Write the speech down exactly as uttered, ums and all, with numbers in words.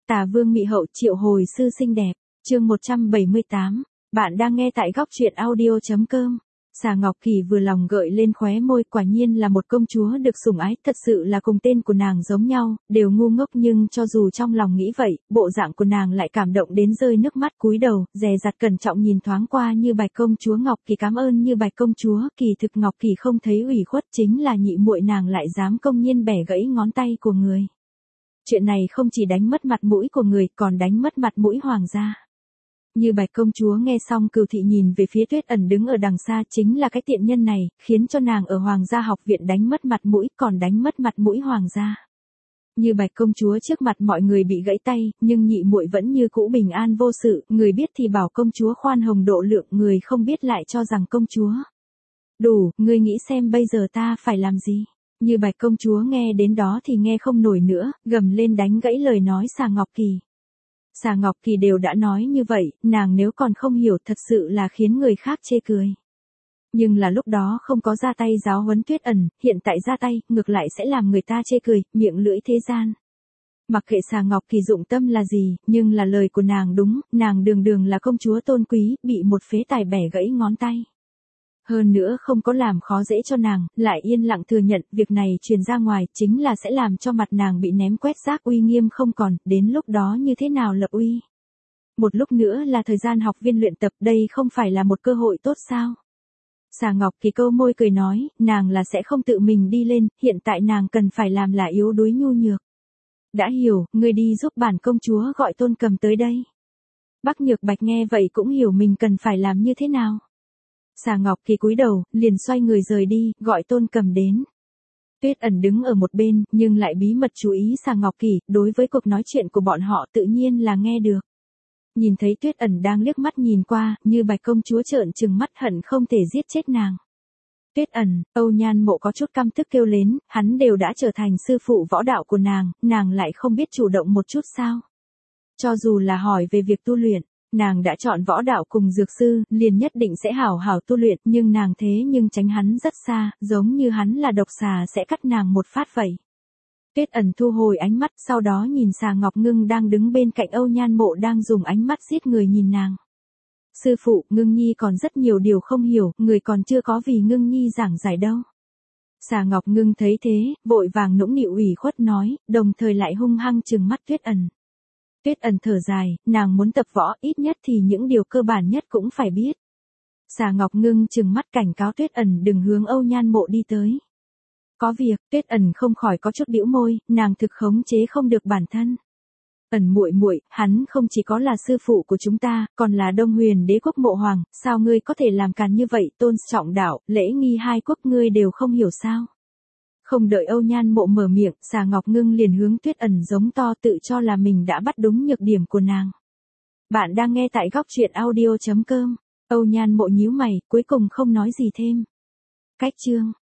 Tà Vương Mị Hậu triệu hồi sư xinh đẹp, chương một trăm bảy mươi tám, bạn đang nghe tại góc truyện audio.com. Xà Ngọc Kỳ vừa lòng gợi lên khóe môi, quả nhiên là một công chúa được sủng ái, thật sự là cùng tên của nàng giống nhau, đều ngu ngốc, nhưng cho dù trong lòng nghĩ vậy, bộ dạng của nàng lại cảm động đến rơi nước mắt, cúi đầu, dè dặt cẩn trọng nhìn thoáng qua Như Bạch công chúa. Ngọc Kỳ cảm ơn Như Bạch công chúa. Kỳ thực Ngọc Kỳ không thấy ủy khuất, chính là nhị muội nàng lại dám công nhiên bẻ gãy ngón tay của người. Chuyện này không chỉ đánh mất mặt mũi của người, còn đánh mất mặt mũi hoàng gia. Như Bạch công chúa nghe xong, Cửu thị nhìn về phía Tuyết Ẩn đứng ở đằng xa, chính là cái tiện nhân này, khiến cho nàng ở Hoàng gia học viện đánh mất mặt mũi, còn đánh mất mặt mũi hoàng gia. Như Bạch công chúa trước mặt mọi người bị gãy tay, nhưng nhị muội vẫn như cũ bình an vô sự, người biết thì bảo công chúa khoan hồng độ lượng, người không biết lại cho rằng công chúa. Đủ, ngươi nghĩ xem bây giờ ta phải làm gì? Như Bạch công chúa nghe đến đó thì nghe không nổi nữa, gầm lên đánh gãy lời nói Xà Ngọc Kỳ. Xà Ngọc Kỳ đều đã nói như vậy, nàng nếu còn không hiểu thật sự là khiến người khác chê cười. Nhưng là lúc đó không có ra tay giáo huấn Tuyết Ẩn, hiện tại ra tay, ngược lại sẽ làm người ta chê cười, miệng lưỡi thế gian. Mặc kệ Xà Ngọc Kỳ dụng tâm là gì, nhưng là lời của nàng đúng, nàng đường đường là công chúa tôn quý, bị một phế tài bẻ gãy ngón tay. Hơn nữa không có làm khó dễ cho nàng, lại yên lặng thừa nhận, việc này truyền ra ngoài, chính là sẽ làm cho mặt nàng bị ném quét rác, uy nghiêm không còn, đến lúc đó như thế nào lập uy. Một lúc nữa là thời gian học viên luyện tập, đây không phải là một cơ hội tốt sao? Xà Ngọc Kỳ câu môi cười nói, nàng là sẽ không tự mình đi lên, hiện tại nàng cần phải làm là yếu đuối nhu nhược. Đã hiểu, ngươi đi giúp bản công chúa gọi Tôn Cầm tới đây. Bắc Nhược Bạch nghe vậy cũng hiểu mình cần phải làm như thế nào. Xà Ngọc Kỳ cúi đầu, liền xoay người rời đi, gọi Tôn Cầm đến. Tuyết Ẩn đứng ở một bên, nhưng lại bí mật chú ý Xà Ngọc Kỳ, đối với cuộc nói chuyện của bọn họ tự nhiên là nghe được. Nhìn thấy Tuyết Ẩn đang liếc mắt nhìn qua, Như Bạch công chúa trợn trừng mắt hận không thể giết chết nàng. Tuyết Ẩn, Âu Nhan Mộ có chút căm tức kêu lên, hắn đều đã trở thành sư phụ võ đạo của nàng, nàng lại không biết chủ động một chút sao? Cho dù là hỏi về việc tu luyện, nàng đã chọn võ đạo cùng dược sư, liền nhất định sẽ hảo hảo tu luyện, nhưng nàng thế nhưng tránh hắn rất xa, giống như hắn là độc xà sẽ cắt nàng một phát vậy. Tuyết Ẩn thu hồi ánh mắt, sau đó nhìn Xà Ngọc Ngưng đang đứng bên cạnh Âu Nhan Mộ đang dùng ánh mắt giết người nhìn nàng. Sư phụ, Ngưng Nhi còn rất nhiều điều không hiểu, người còn chưa có vì Ngưng Nhi giảng giải đâu. Xà Ngọc Ngưng thấy thế, vội vàng nũng nịu ủy khuất nói, đồng thời lại hung hăng trừng mắt Tuyết Ẩn. Tuyết Ẩn thở dài, nàng muốn tập võ, ít nhất thì những điều cơ bản nhất cũng phải biết. Xà Ngọc Ngưng trừng mắt cảnh cáo Tuyết Ẩn đừng hướng Âu Nhan Mộ đi tới. Có việc, Tuyết Ẩn không khỏi có chút bĩu môi, nàng thực khống chế không được bản thân. Ẩn muội muội, hắn không chỉ có là sư phụ của chúng ta, còn là Đông Huyền Đế quốc mộ hoàng, sao ngươi có thể làm càn như vậy? Tôn trọng đạo, lễ nghi hai quốc ngươi đều không hiểu sao? Không đợi Âu Nhan Mộ mở miệng, Xà Ngọc Ngưng liền hướng Tuyết Ẩn giống to, tự cho là mình đã bắt đúng nhược điểm của nàng. Bạn đang nghe tại góc truyện audio.com. Âu Nhan Mộ nhíu mày, cuối cùng không nói gì thêm. Cách chương